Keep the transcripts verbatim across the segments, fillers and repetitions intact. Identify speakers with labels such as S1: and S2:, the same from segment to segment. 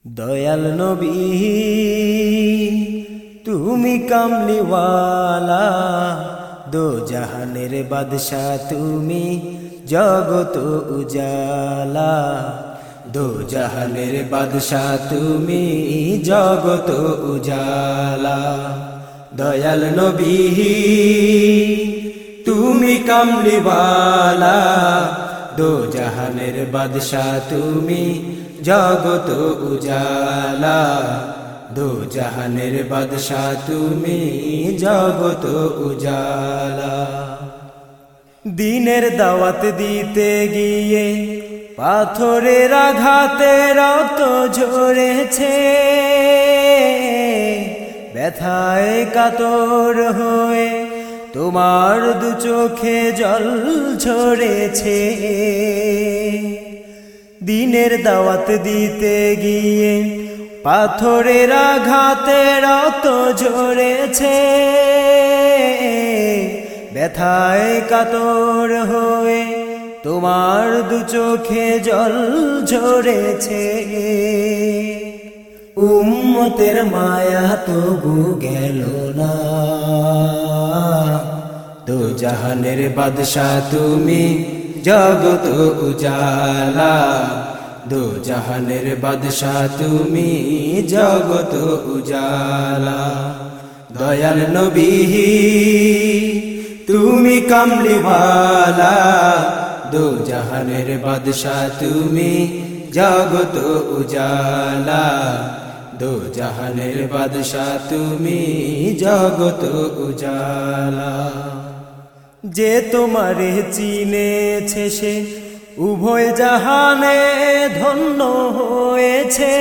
S1: দয়াল নবী তুমি কামলিওয়ালা, দো জাহানের বাদশা তুমি জগত উজালা। দো জাহানের বাদশা তুমি জগত উজালা। দয়াল নবী তুমি কামলিওয়ালা, দো জাহানের বাদশা তুমি জগত উজালা। দো জাহানের বাদশা তুমি জগত উজালা। দিনের দাওয়াত দিতে গিয়ে পাথরের আঘাতে রক্ত ঝরেছে, ব্যথায় কাতর হয়ে তোমার দু চোখে জল ঝরেছে। দিনের দাওয়াত দিতে গিয়ে পাথরের আঘাতে রক্ত ঝরেছে, ব্যথায় কাতর হয়ে তোমার দু চোখে জল ঝরেছে। উম্মতের মায়া তবু গেল না, দো জাহানের বাদশা তুমি জগত উজালা। দো জাহানের বাদশা তুমি জগত উজালা। দয়াল নবী তুমি কামলিওয়ালা, দো জাহানের বাদশা তুমি জগত উজালা। দো জাহানের বাদশা তুমি জগত উজালা। যে তোমারে চিনেছে সে উভয় জাহানে ধন্য হয়েছে,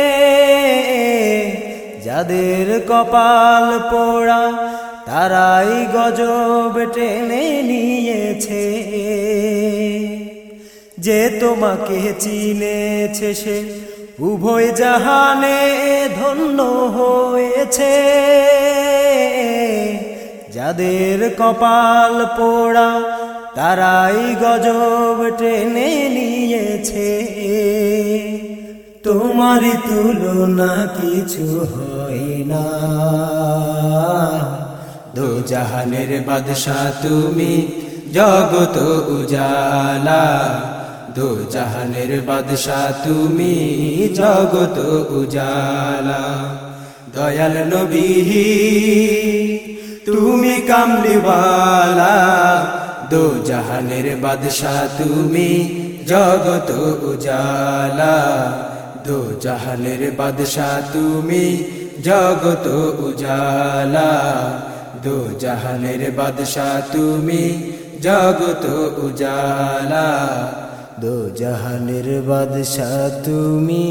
S1: যাদের কপাল পোড়া তারাই গজব টেনে নিয়েছে। যে তোমাকে চিনেছে সে উভয় জাহানে ধন্য হয়েছে, যাদের কপাল পোড়া তারাই গজব টেনে নিয়েছে। তোমারই তুলনা কিছু হয় না, দো জাহানের বাদশা তুমি জগত উজালা। দো জাহানের বাদশা তুমি জগত উজালা। দয়াল নবী তুমি কামলিওয়ালা, দো জাহানের বাদশা তুমি জগত উজালা। দো জাহানের বাদশা তুমি জগত উজালা। দো জাহানের বাদশা তুমি জগত উজালা। দো জাহানের বাদশা তুমি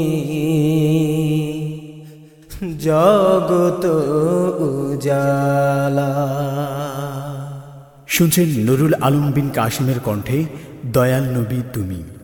S1: জগত উজালা।
S2: শুনছেন নুরুল আলম বিন কাশিমের কণ্ঠে দয়াল নবী তুমি।